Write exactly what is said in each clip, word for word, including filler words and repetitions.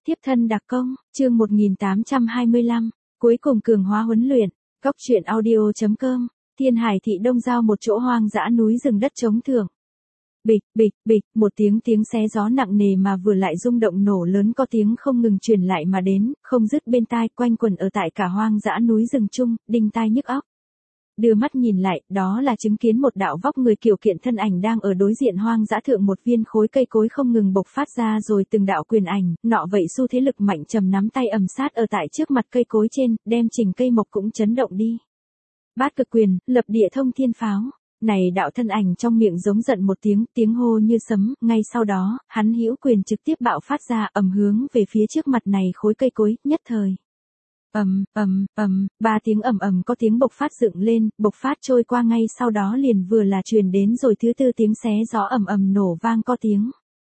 Tiếp thân đặc công, chương một nghìn tám trăm hai mươi lăm, cuối cùng cường hóa huấn luyện, Cóc truyện audio chấm com, Thiên Hải thị Đông Giao một chỗ hoang dã núi rừng đất trống thượng. Bịch, bịch, bịch, một tiếng tiếng xé gió nặng nề mà vừa lại rung động nổ lớn có tiếng không ngừng truyền lại mà đến, không dứt bên tai, quanh quẩn ở tại cả hoang dã núi rừng chung, đinh tai nhức óc. Đưa mắt nhìn lại, đó là chứng kiến một đạo vóc người kiều kiện thân ảnh đang ở đối diện hoang dã thượng một viên khối cây cối không ngừng bộc phát ra rồi từng đạo quyền ảnh, nọ vậy xu thế lực mạnh trầm nắm tay ầm sát ở tại trước mặt cây cối trên, đem chỉnh cây mộc cũng chấn động đi. Bát cực quyền, lập địa thông thiên pháo. Này đạo thân ảnh trong miệng giống giận một tiếng, tiếng hô như sấm, ngay sau đó, hắn hữu quyền trực tiếp bạo phát ra ầm hướng về phía trước mặt này khối cây cối, nhất thời. Ầm, ầm, ầm, ba tiếng ầm ầm có tiếng bộc phát dựng lên, bộc phát trôi qua ngay sau đó liền vừa là truyền đến rồi thứ tư tiếng xé gió ầm ầm nổ vang có tiếng.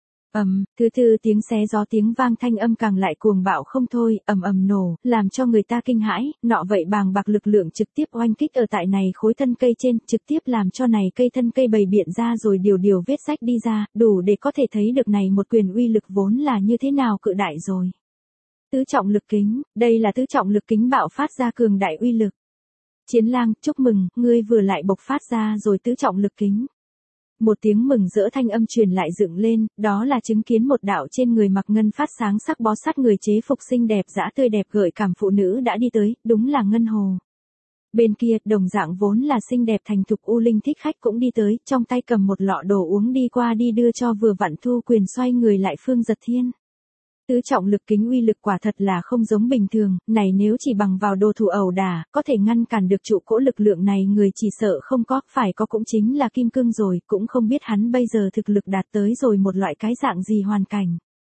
Ầm, thứ tư tiếng xé gió tiếng vang thanh âm càng lại cuồng bạo không thôi, ầm ầm nổ, làm cho người ta kinh hãi, nọ vậy bàng bạc lực lượng trực tiếp oanh kích ở tại này khối thân cây trên, trực tiếp làm cho này cây thân cây bày biện ra rồi điều điều vết rách đi ra, đủ để có thể thấy được này một quyền uy lực vốn là như thế nào cự đại rồi. Tứ trọng lực kính, đây là tứ trọng lực kính bạo phát ra cường đại uy lực. Chiến lang, chúc mừng, ngươi vừa lại bộc phát ra rồi tứ trọng lực kính. Một tiếng mừng rỡ thanh âm truyền lại dựng lên, đó là chứng kiến một đạo trên người mặc ngân phát sáng sắc bó sát người chế phục xinh đẹp dã tươi đẹp gợi cảm phụ nữ đã đi tới, đúng là Ngân Hồ. Bên kia, đồng dạng vốn là xinh đẹp thành thục U Linh Thích Khách cũng đi tới, trong tay cầm một lọ đồ uống đi qua đi đưa cho vừa vặn thu quyền xoay người lại Phương Giật Thiên. Tứ trọng lực kính uy lực quả thật là không giống bình thường, này nếu chỉ bằng vào đồ thủ ẩu đả, có thể ngăn cản được trụ cỗ lực lượng này người chỉ sợ không có, phải có cũng chính là Kim Cương rồi, cũng không biết hắn bây giờ thực lực đạt tới rồi một loại cái dạng gì hoàn cảnh.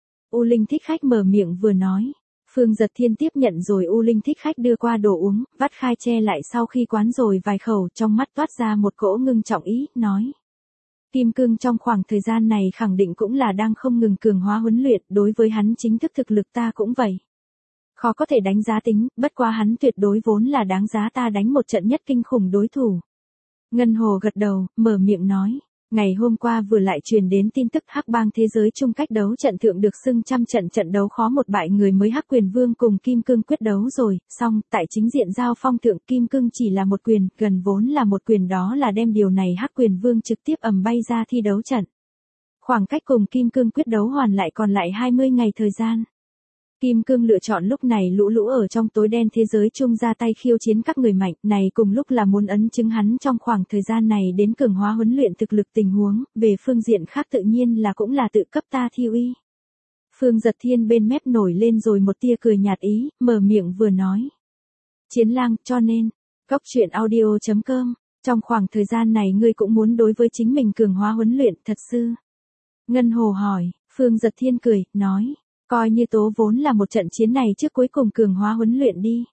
U Linh Thích Khách mở miệng vừa nói. Phương Giật Thiên tiếp nhận rồi U Linh Thích Khách đưa qua đồ uống, vắt khai che lại sau khi quán rồi vài khẩu, trong mắt toát ra một cỗ ngưng trọng ý, nói. Kim Cương trong khoảng thời gian này khẳng định cũng là đang không ngừng cường hóa huấn luyện, đối với hắn chính thức thực lực ta cũng vậy. Khó có thể đánh giá tính, bất quá hắn tuyệt đối vốn là đáng giá ta đánh một trận nhất kinh khủng đối thủ. Ngân Hồ gật đầu, mở miệng nói. Ngày hôm qua vừa lại truyền đến tin tức Hắc Bang thế giới chung cách đấu trận thượng được xưng trăm trận trận đấu khó một bại người mới Hắc Quyền Vương cùng Kim Cương quyết đấu rồi, xong, tại chính diện giao phong thượng Kim Cương chỉ là một quyền, gần vốn là một quyền đó là đem điều này Hắc Quyền Vương trực tiếp ầm bay ra thi đấu trận. Khoảng cách cùng Kim Cương quyết đấu hoàn lại còn lại hai mươi ngày thời gian. Kim Cương lựa chọn lúc này lũ lũ ở trong tối đen thế giới chung ra tay khiêu chiến các người mạnh, này cùng lúc là muốn ấn chứng hắn trong khoảng thời gian này đến cường hóa huấn luyện thực lực tình huống, về phương diện khác tự nhiên là cũng là tự cấp ta thi uy. Phương Giật Thiên bên mép nổi lên rồi một tia cười nhạt ý, mở miệng vừa nói. Chiến lang, cho nên, Cóc truyện audio chấm com, trong khoảng thời gian này ngươi cũng muốn đối với chính mình cường hóa huấn luyện thật sự. Ngân Hồ hỏi, Phương Giật Thiên cười, nói. Coi như tố vốn là một trận chiến này trước cuối cùng cường hóa huấn luyện đi.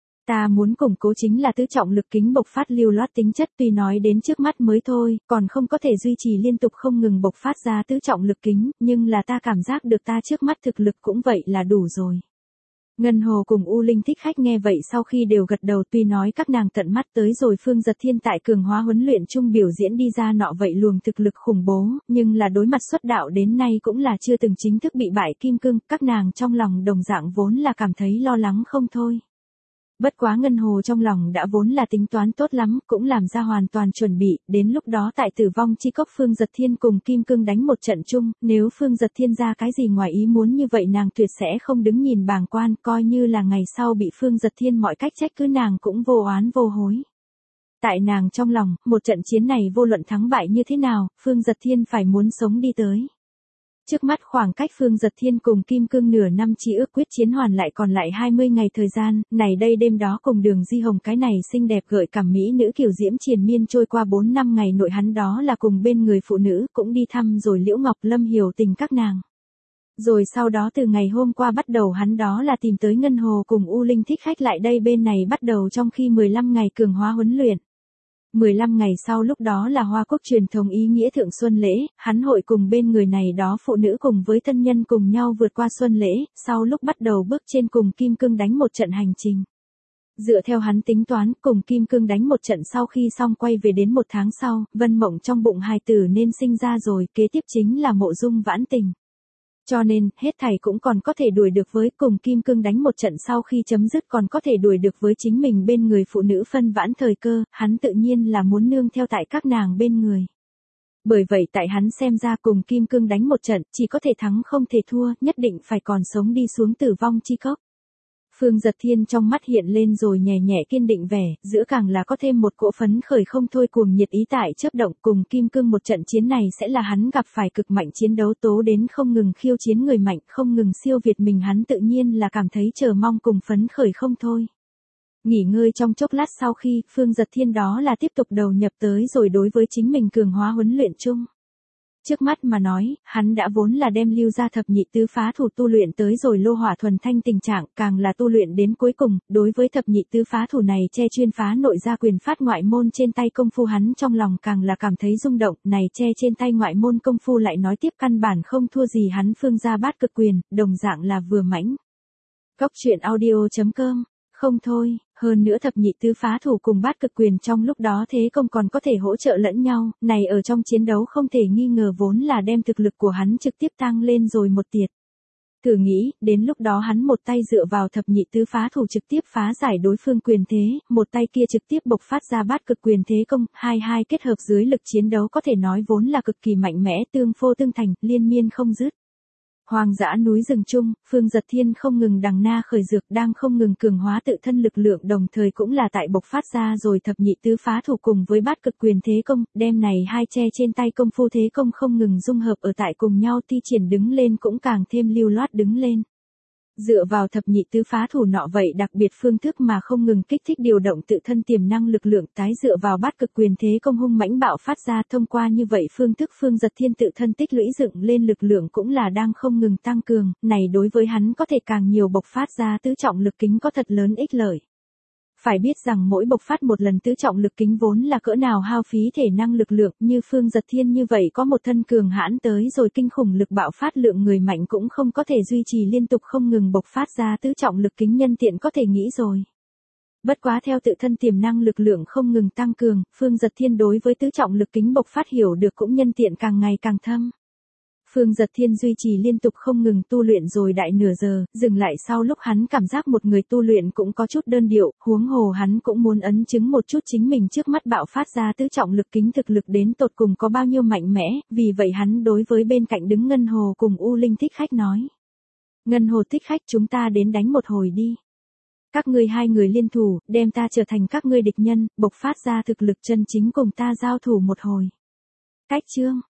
Ta muốn củng cố chính là tứ trọng lực kính bộc phát lưu loát tính chất tuy nói đến trước mắt mới thôi, còn không có thể duy trì liên tục không ngừng bộc phát ra tứ trọng lực kính, nhưng là ta cảm giác được ta trước mắt thực lực cũng vậy là đủ rồi. Ngân Hồ cùng U Linh Thích Khách nghe vậy sau khi đều gật đầu tuy nói các nàng tận mắt tới rồi Phương Giật Thiên tại cường hóa huấn luyện chung biểu diễn đi ra nọ vậy luồng thực lực khủng bố, nhưng là đối mặt xuất đạo đến nay cũng là chưa từng chính thức bị bại Kim Cương, các nàng trong lòng đồng dạng vốn là cảm thấy lo lắng không thôi. Bất quá Ngân Hồ trong lòng đã vốn là tính toán tốt lắm, cũng làm ra hoàn toàn chuẩn bị, đến lúc đó tại tử vong chi cốc Phương Giật Thiên cùng Kim Cương đánh một trận chung, nếu Phương Giật Thiên ra cái gì ngoài ý muốn như vậy nàng tuyệt sẽ không đứng nhìn bàng quan, coi như là ngày sau bị Phương Giật Thiên mọi cách trách cứ nàng cũng vô oán vô hối. Tại nàng trong lòng, một trận chiến này vô luận thắng bại như thế nào, Phương Giật Thiên phải muốn sống đi tới. Trước mắt khoảng cách Phương Giật Thiên cùng Kim Cương nửa năm chỉ ước quyết chiến hoàn lại còn lại hai mươi ngày thời gian, này đây đêm đó cùng Đường Di Hồng cái này xinh đẹp gợi cảm mỹ nữ kiểu diễm triền miên trôi qua bốn năm ngày nội hắn đó là cùng bên người phụ nữ cũng đi thăm rồi Liễu Ngọc Lâm hiểu tình các nàng. Rồi sau đó từ ngày hôm qua bắt đầu hắn đó là tìm tới Ngân Hồ cùng U Linh Thích Khách lại đây bên này bắt đầu trong khi mười lăm ngày cường hóa huấn luyện. mười lăm ngày sau lúc đó là Hoa Quốc truyền thống ý nghĩa thượng xuân lễ, hắn hội cùng bên người này đó phụ nữ cùng với thân nhân cùng nhau vượt qua xuân lễ, sau lúc bắt đầu bước trên cùng Kim Cương đánh một trận hành trình. Dựa theo hắn tính toán, cùng Kim Cương đánh một trận sau khi xong quay về đến một tháng sau, Vân Mộng trong bụng hài tử nên sinh ra rồi, kế tiếp chính là Mộ Dung Vãn Tình. Cho nên, hết thảy cũng còn có thể đuổi được với cùng Kim Cương đánh một trận sau khi chấm dứt còn có thể đuổi được với chính mình bên người phụ nữ phân vãn thời cơ, hắn tự nhiên là muốn nương theo tại các nàng bên người. Bởi vậy tại hắn xem ra cùng Kim Cương đánh một trận, chỉ có thể thắng không thể thua, nhất định phải còn sống đi xuống tử vong chi cốc. Phương Giật Thiên trong mắt hiện lên rồi nhẹ nhẹ kiên định vẻ, giữa càng là có thêm một cỗ phấn khởi không thôi cuồng nhiệt ý tại chớp động, cùng Kim Cương một trận chiến này sẽ là hắn gặp phải cực mạnh chiến đấu tố đến không ngừng khiêu chiến người mạnh, không ngừng siêu việt mình, hắn tự nhiên là cảm thấy chờ mong cùng phấn khởi không thôi. Nghỉ ngơi trong chốc lát sau khi, Phương Giật Thiên đó là tiếp tục đầu nhập tới rồi đối với chính mình cường hóa huấn luyện chung. Trước mắt mà nói, hắn đã vốn là đem lưu ra thập nhị tứ phá thủ tu luyện tới rồi lô hỏa thuần thanh tình trạng, càng là tu luyện đến cuối cùng, đối với thập nhị tứ phá thủ này che chuyên phá nội gia quyền phát ngoại môn trên tay công phu hắn trong lòng càng là cảm thấy rung động, này che trên tay ngoại môn công phu lại nói tiếp căn bản không thua gì hắn Phương gia bát cực quyền, đồng dạng là vừa mãnh. Góc truyện audio chấm com. Không thôi, hơn nữa thập nhị tứ phá thủ cùng bát cực quyền trong lúc đó thế công còn có thể hỗ trợ lẫn nhau, này ở trong chiến đấu không thể nghi ngờ vốn là đem thực lực của hắn trực tiếp tăng lên rồi một tiệt. Thử nghĩ, đến lúc đó hắn một tay dựa vào thập nhị tứ phá thủ trực tiếp phá giải đối phương quyền thế, một tay kia trực tiếp bộc phát ra bát cực quyền thế công, hai hai kết hợp dưới lực chiến đấu có thể nói vốn là cực kỳ mạnh mẽ, tương phô tương thành, liên miên không dứt. Hoang dã núi rừng chung, Phương Giật Thiên không ngừng đằng na khởi dược đang không ngừng cường hóa tự thân lực lượng đồng thời cũng là tại bộc phát ra rồi thập nhị tứ phá thủ cùng với bát cực quyền thế công, đem này hai che trên tay công phu thế công không ngừng dung hợp ở tại cùng nhau thi triển đứng lên cũng càng thêm lưu loát đứng lên. Dựa vào thập nhị tứ phá thủ nọ vậy đặc biệt phương thức mà không ngừng kích thích điều động tự thân tiềm năng lực lượng tái dựa vào bát cực quyền thế công hung mãnh bạo phát ra thông qua như vậy phương thức Phương Giật Thiên tự thân tích lũy dựng lên lực lượng cũng là đang không ngừng tăng cường, này đối với hắn có thể càng nhiều bộc phát ra tứ trọng lực kính có thật lớn ích lợi. Phải biết rằng mỗi bộc phát một lần tứ trọng lực kính vốn là cỡ nào hao phí thể năng lực lượng như Phương Giật Thiên như vậy có một thân cường hãn tới rồi kinh khủng lực bạo phát lượng người mạnh cũng không có thể duy trì liên tục không ngừng bộc phát ra tứ trọng lực kính nhân tiện có thể nghĩ rồi. Bất quá theo tự thân tiềm năng lực lượng không ngừng tăng cường, Phương Giật Thiên đối với tứ trọng lực kính bộc phát hiểu được cũng nhân tiện càng ngày càng thâm. Phương Giật Thiên duy trì liên tục không ngừng tu luyện rồi đại nửa giờ, dừng lại sau lúc hắn cảm giác một người tu luyện cũng có chút đơn điệu, huống hồ hắn cũng muốn ấn chứng một chút chính mình trước mắt bạo phát ra tứ trọng lực kính thực lực đến tột cùng có bao nhiêu mạnh mẽ, vì vậy hắn đối với bên cạnh đứng Ngân Hồ cùng U Linh Thích Khách nói. Ngân Hồ Thích Khách chúng ta đến đánh một hồi đi. Các ngươi hai người liên thủ, đem ta trở thành các ngươi địch nhân, bộc phát ra thực lực chân chính cùng ta giao thủ một hồi. Cách chương